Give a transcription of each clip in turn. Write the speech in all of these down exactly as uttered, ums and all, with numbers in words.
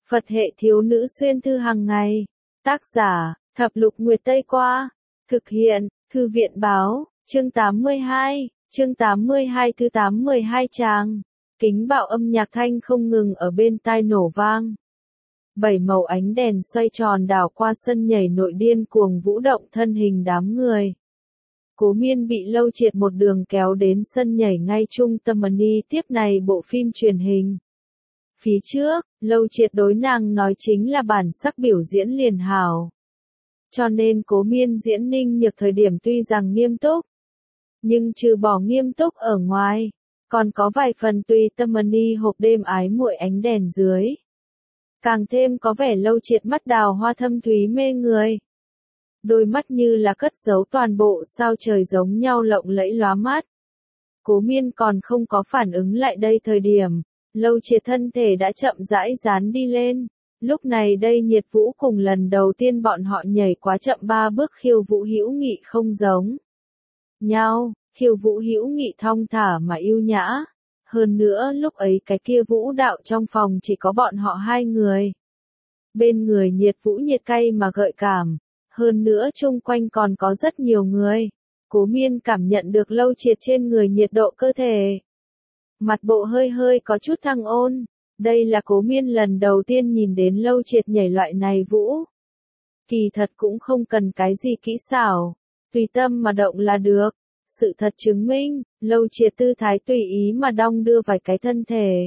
Phật hệ thiếu nữ xuyên thư hàng ngày. Tác giả, Thập Lục Nguyệt Tây Qua. Thực hiện, Thư viện Báo, chương tám mươi hai, chương tám mươi hai thứ tám mươi hai trang. Kính bạo âm nhạc thanh không ngừng ở bên tai nổ vang. Bảy màu ánh đèn xoay tròn đảo qua sân nhảy nội điên cuồng vũ động thân hình đám người. Cố Miên bị Lâu Triệt một đường kéo đến sân nhảy ngay trung tâm mini tiếp này bộ phim truyền hình. Phía trước, Lâu Triệt đối nàng nói chính là bản sắc biểu diễn liền hảo. Cho nên Cố Miên diễn Ninh Nhược thời điểm tuy rằng nghiêm túc, nhưng trừ bỏ nghiêm túc ở ngoài, còn có vài phần tùy tâm mini hộp đêm ái muội ánh đèn dưới. Càng thêm có vẻ Lâu Triệt mắt đào hoa thâm thúy mê người. Đôi mắt như là cất giấu toàn bộ sao trời giống nhau lộng lẫy lóa mắt. Cố Miên còn không có phản ứng lại đây thời điểm, Lâu Triệt thân thể đã chậm rãi dán đi lên. Lúc này đây nhiệt vũ cùng lần đầu tiên bọn họ nhảy quá chậm ba bước khiêu vũ hữu nghị không giống nhau, khiêu vũ hữu nghị thong thả mà yêu nhã. Hơn nữa lúc ấy cái kia vũ đạo trong phòng chỉ có bọn họ hai người. Bên người nhiệt vũ nhiệt cay mà gợi cảm. Hơn nữa chung quanh còn có rất nhiều người. Cố Miên cảm nhận được Lâu Triệt trên người nhiệt độ cơ thể. Mặt bộ hơi hơi có chút thăng ôn. Đây là Cố Miên lần đầu tiên nhìn đến Lâu Triệt nhảy loại này vũ. Kỳ thật cũng không cần cái gì kỹ xảo. Tùy tâm mà động là được. Sự thật chứng minh, Lâu Triệt tư thái tùy ý mà đong đưa vài cái thân thể.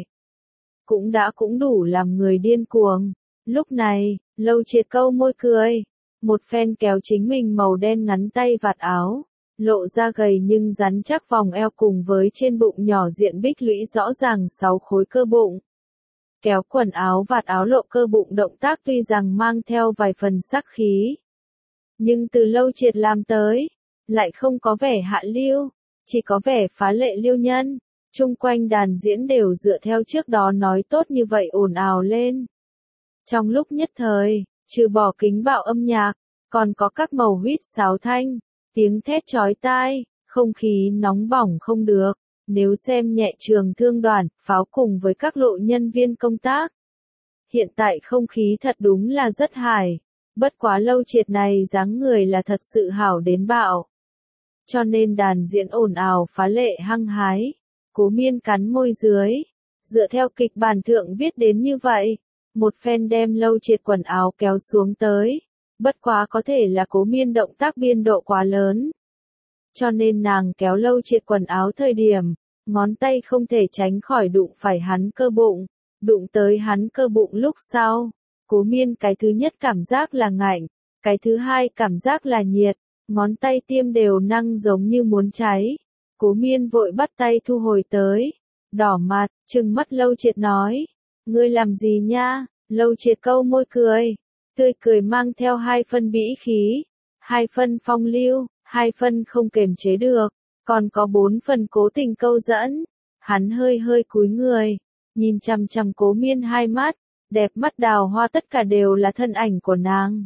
Cũng đã cũng đủ làm người điên cuồng. Lúc này, Lâu Triệt câu môi cười. Một phen kéo chính mình màu đen ngắn tay vạt áo. Lộ ra gầy nhưng rắn chắc vòng eo cùng với trên bụng nhỏ diện bích lũy rõ ràng sáu khối cơ bụng. Kéo quần áo vạt áo lộ cơ bụng động tác tuy rằng mang theo vài phần sắc khí. Nhưng từ Lâu Triệt làm tới, lại không có vẻ hạ lưu, chỉ có vẻ phá lệ liêu nhân. Chung quanh đàn diễn đều dựa theo trước đó nói tốt như vậy ồn ào lên. Trong lúc nhất thời, trừ bỏ kính bạo âm nhạc, còn có các màu huýt sáo thanh, tiếng thét chói tai, không khí nóng bỏng không được. Nếu xem nhẹ trường thương đoàn, pháo cùng với các lộ nhân viên công tác. Hiện tại không khí thật đúng là rất hài. Bất quá Lâu Triệt này dáng người là thật sự hảo đến bạo. Cho nên đàn diễn ồn ào phá lệ hăng hái. Cố Miên cắn môi dưới. Dựa theo kịch bản thượng viết đến như vậy. Một phen đem Lâu Triệt quần áo kéo xuống tới. Bất quá có thể là Cố Miên động tác biên độ quá lớn. Cho nên nàng kéo Lâu Triệt quần áo thời điểm, ngón tay không thể tránh khỏi đụng phải hắn cơ bụng. Đụng tới hắn cơ bụng lúc sau. Cố Miên cái thứ nhất cảm giác là ngạnh. Cái thứ hai cảm giác là nhiệt. Ngón tay tiêm đều năng giống như muốn cháy. Cố Miên vội bắt tay thu hồi tới. Đỏ mặt, trừng mắt Lâu Triệt nói. Ngươi làm gì nha? Lâu Triệt câu môi cười. Tươi cười mang theo hai phân bĩ khí. Hai phân phong lưu, hai phân không kềm chế được. Còn có bốn phần cố tình câu dẫn. Hắn hơi hơi cúi người. Nhìn chằm chằm Cố Miên hai mắt. Đẹp mắt đào hoa tất cả đều là thân ảnh của nàng.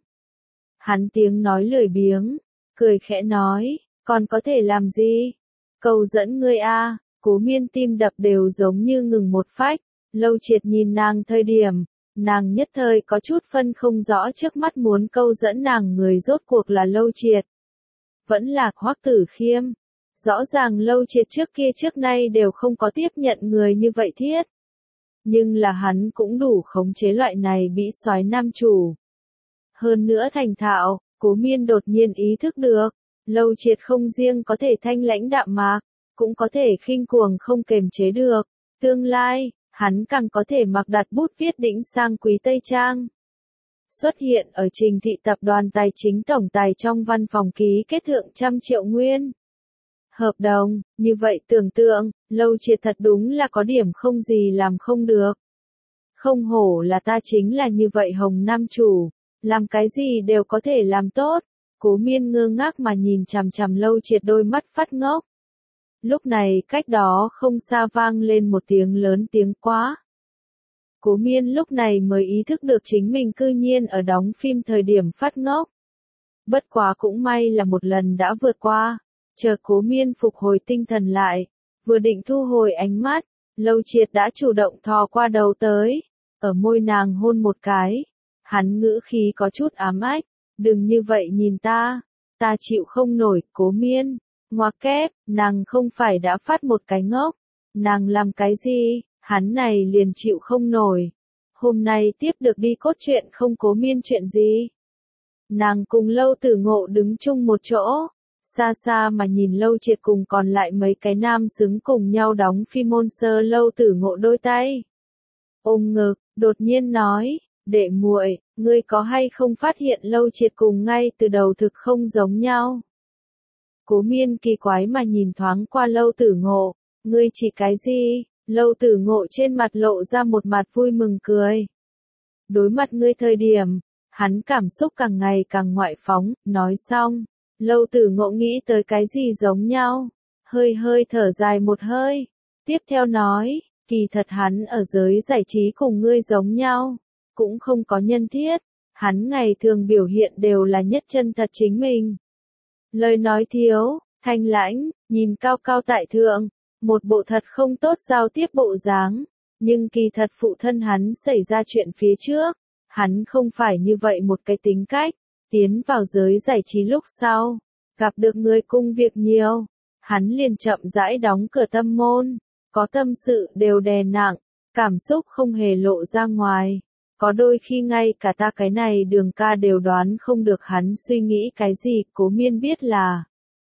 Hắn tiếng nói lười biếng. Cười khẽ nói, còn có thể làm gì? Câu dẫn ngươi a. Cố Miên tim đập đều giống như ngừng một phách. Lâu Triệt nhìn nàng thời điểm, nàng nhất thời có chút phân không rõ trước mắt muốn câu dẫn nàng người rốt cuộc là Lâu Triệt. Vẫn là Hoắc Tử Khiêm. Rõ ràng Lâu Triệt trước kia trước nay đều không có tiếp nhận người như vậy thiết. Nhưng là hắn cũng đủ khống chế loại này bị soái nam chủ. Hơn nữa thành thạo. Cố Miên đột nhiên ý thức được, Lâu Triệt không riêng có thể thanh lãnh đạm mạc, cũng có thể khinh cuồng không kềm chế được. Tương lai, hắn càng có thể mặc đặt bút viết đỉnh sang quý Tây Trang. Xuất hiện ở Trình Thị tập đoàn tài chính tổng tài trong văn phòng ký kết thượng trăm triệu nguyên. Hợp đồng, như vậy tưởng tượng, Lâu Triệt thật đúng là có điểm không gì làm không được. Không hổ là ta chính là như vậy hồng nam chủ. Làm cái gì đều có thể làm tốt. Cố Miên ngơ ngác mà nhìn chằm chằm Lâu Triệt đôi mắt phát ngốc. Lúc này cách đó không xa vang lên một tiếng lớn tiếng quá. Cố Miên lúc này mới ý thức được chính mình cư nhiên ở đóng phim thời điểm phát ngốc. Bất quá cũng may là một lần đã vượt qua. Chờ Cố Miên phục hồi tinh thần lại. Vừa định thu hồi ánh mắt. Lâu Triệt đã chủ động thò qua đầu tới. ở môi nàng hôn một cái. Hắn ngữ khí có chút ám ách, đừng như vậy nhìn ta, ta chịu không nổi, Cố Miên. Ngoa kép, nàng không phải đã phát một cái ngốc, nàng làm cái gì, hắn này liền chịu không nổi. Hôm nay tiếp được đi cốt truyện không Cố Miên chuyện gì. Nàng cùng Lâu Tử Ngộ đứng chung một chỗ, xa xa mà nhìn Lâu Triệt cùng còn lại mấy cái nam xứng cùng nhau đóng phim môn sơ Lâu Tử Ngộ đôi tay. Ôm ngực, đột nhiên nói, đệ muội, ngươi có hay không phát hiện Lâu Triệt cùng ngay từ đầu thực không giống nhau. Cố Miên kỳ quái mà nhìn thoáng qua Lâu Tử Ngộ, ngươi chỉ cái gì? Lâu Tử Ngộ trên mặt lộ ra một mặt vui mừng cười. Đối mặt ngươi thời điểm, hắn cảm xúc càng ngày càng ngoại phóng, nói xong, Lâu Tử Ngộ nghĩ tới cái gì giống nhau, hơi hơi thở dài một hơi, tiếp theo nói, kỳ thật hắn ở giới giải trí cùng ngươi giống nhau, cũng không có nhân thiết, hắn ngày thường biểu hiện đều là nhất chân thật chính mình. Lời nói thiếu, thanh lãnh, nhìn cao cao tại thượng, một bộ thật không tốt giao tiếp bộ dáng, nhưng kỳ thật phụ thân hắn xảy ra chuyện phía trước, hắn không phải như vậy một cái tính cách, tiến vào giới giải trí lúc sau, gặp được người cung việc nhiều, hắn liền chậm rãi đóng cửa tâm môn, có tâm sự đều đè nặng, cảm xúc không hề lộ ra ngoài. Có đôi khi ngay cả ta cái này Đường ca đều đoán không được hắn suy nghĩ cái gì. Cố Miên biết là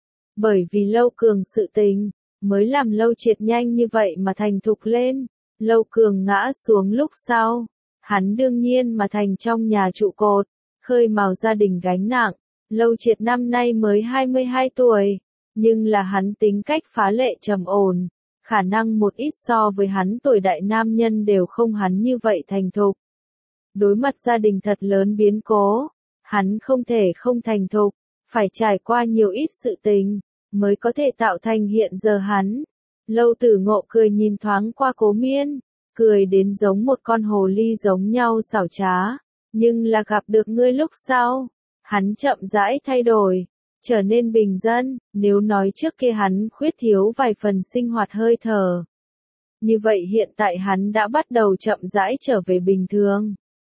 bởi vì Lâu Cường sự tình, mới làm Lâu Triệt nhanh như vậy mà thành thục lên. Lâu Cường ngã xuống lúc sau, hắn đương nhiên mà thành trong nhà trụ cột, khơi mào gia đình gánh nặng. Lâu Triệt năm nay mới hai mươi hai tuổi, nhưng là hắn tính cách phá lệ trầm ổn, khả năng một ít so với hắn tuổi đại nam nhân đều không hắn như vậy thành thục. Đối mặt gia đình thật lớn biến cố, hắn không thể không thành thục, phải trải qua nhiều ít sự tình, mới có thể tạo thành hiện giờ hắn. Lâu Tử Ngộ cười nhìn thoáng qua Cố Miên, cười đến giống một con hồ ly giống nhau xảo trá, nhưng là gặp được ngươi lúc sau, hắn chậm rãi thay đổi, trở nên bình dân, nếu nói trước kia hắn khuyết thiếu vài phần sinh hoạt hơi thở. Như vậy hiện tại hắn đã bắt đầu chậm rãi trở về bình thường.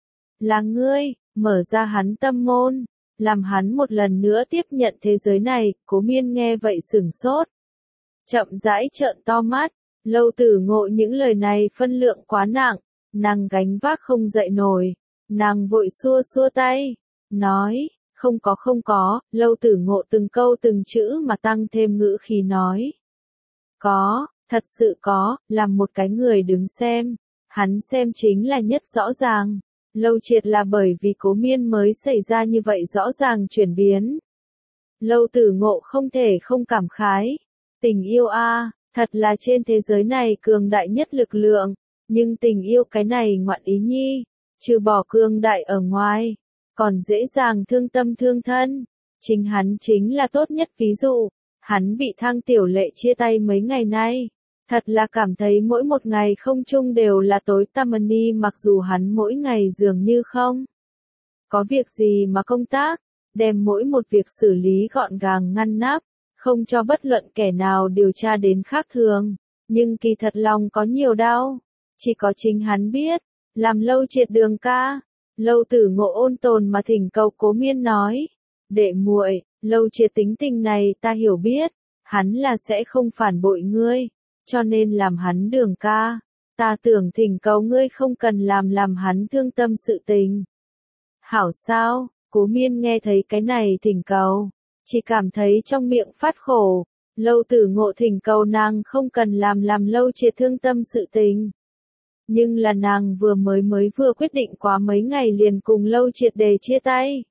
Là ngươi, mở ra hắn tâm môn, làm hắn một lần nữa tiếp nhận thế giới này. Cố Miên nghe vậy sửng sốt, chậm rãi trợn to mắt. Lâu Tử Ngộ những lời này phân lượng quá nặng, nàng gánh vác không dậy nổi, nàng vội xua xua tay, nói, không có không có. Lâu Tử Ngộ từng câu từng chữ mà tăng thêm ngữ khí nói, có, thật sự có, làm một cái người đứng xem, hắn xem chính là nhất rõ ràng. Lâu Triệt là bởi vì Cố Miên mới xảy ra như vậy rõ ràng chuyển biến. Lâu Tử Ngộ không thể không cảm khái, tình yêu a, thật là trên thế giới này cường đại nhất lực lượng, nhưng tình yêu cái này ngoạn ý nhi, trừ bỏ cường đại ở ngoài, còn dễ dàng thương tâm thương thân. Chính hắn chính là tốt nhất ví dụ, hắn bị Thang Tiểu Lệ chia tay mấy ngày nay. Thật là cảm thấy mỗi một ngày không chung đều là tối tăm ni, mặc dù hắn mỗi ngày dường như không có việc gì mà công tác, đem mỗi một việc xử lý gọn gàng ngăn nắp, không cho bất luận kẻ nào điều tra đến khác thường, nhưng kỳ thật lòng có nhiều đau, chỉ có chính hắn biết. Làm Lâu Triệt Đường ca, Lâu Tử Ngộ ôn tồn mà thỉnh cầu Cố Miên nói, đệ muội, Lâu Triệt tính tình này ta hiểu biết, hắn là sẽ không phản bội ngươi. Cho nên làm hắn Đường ca, ta tưởng thỉnh cầu ngươi không cần làm làm hắn thương tâm sự tình. Hảo sao? Cố Miên nghe thấy cái này thỉnh cầu, chỉ cảm thấy trong miệng phát khổ. Lâu Tử Ngộ thỉnh cầu nàng không cần làm làm Lâu Triệt thương tâm sự tình. Nhưng là nàng vừa mới mới vừa quyết định quá mấy ngày liền cùng Lâu Triệt để chia tay.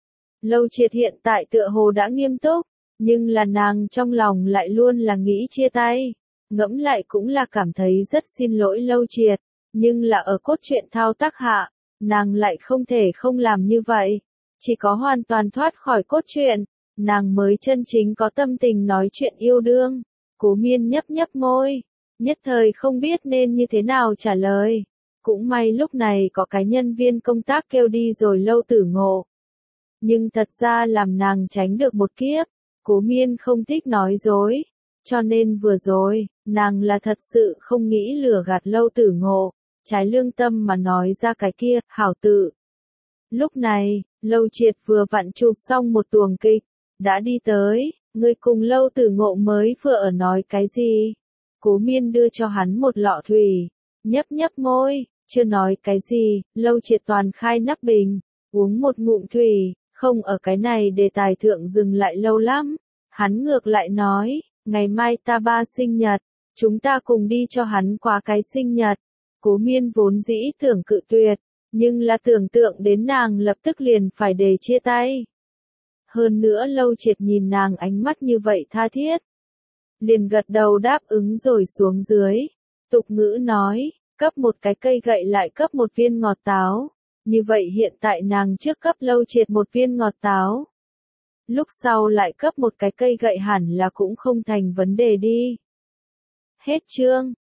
Lâu Triệt hiện tại tựa hồ đã nghiêm túc, nhưng là nàng trong lòng lại luôn là nghĩ chia tay. Ngẫm lại cũng là cảm thấy rất xin lỗi Lâu Triệt, nhưng là ở cốt truyện thao tác hạ, nàng lại không thể không làm như vậy. Chỉ có hoàn toàn thoát khỏi cốt truyện, nàng mới chân chính có tâm tình nói chuyện yêu đương. Cố Miên nhấp nhấp môi, nhất thời không biết nên như thế nào trả lời. Cũng may lúc này có cái nhân viên công tác kêu đi rồi Lâu Tử Ngộ. Nhưng thật ra làm nàng tránh được một kiếp. Cố Miên không thích nói dối, cho nên vừa rồi, nàng là thật sự không nghĩ lừa gạt Lâu Tử Ngộ, trái lương tâm mà nói ra cái kia, hảo tự. Lúc này, Lâu Triệt vừa vặn chụp xong một tuồng kịch, đã đi tới, người cùng Lâu Tử Ngộ mới vừa ở nói cái gì? Cố Miên đưa cho hắn một lọ thủy, nhấp nhấp môi, chưa nói cái gì, Lâu Triệt toàn khai nắp bình, uống một ngụm thủy, không ở cái này đề tài thượng dừng lại lâu lắm. Hắn ngược lại nói, ngày mai ta ba sinh nhật, chúng ta cùng đi cho hắn qua cái sinh nhật. Cố Miên vốn dĩ tưởng cự tuyệt, nhưng là tưởng tượng đến nàng lập tức liền phải đề chia tay. Hơn nữa Lâu Triệt nhìn nàng ánh mắt như vậy tha thiết, liền gật đầu đáp ứng rồi xuống dưới. Tục ngữ nói, cấp một cái cây gậy lại cấp một viên ngọt táo. Như vậy hiện tại nàng trước cấp Lâu Triệt một viên ngọt táo. Lúc sau lại cấp một cái cây gậy hẳn là cũng không thành vấn đề đi. Hết chương.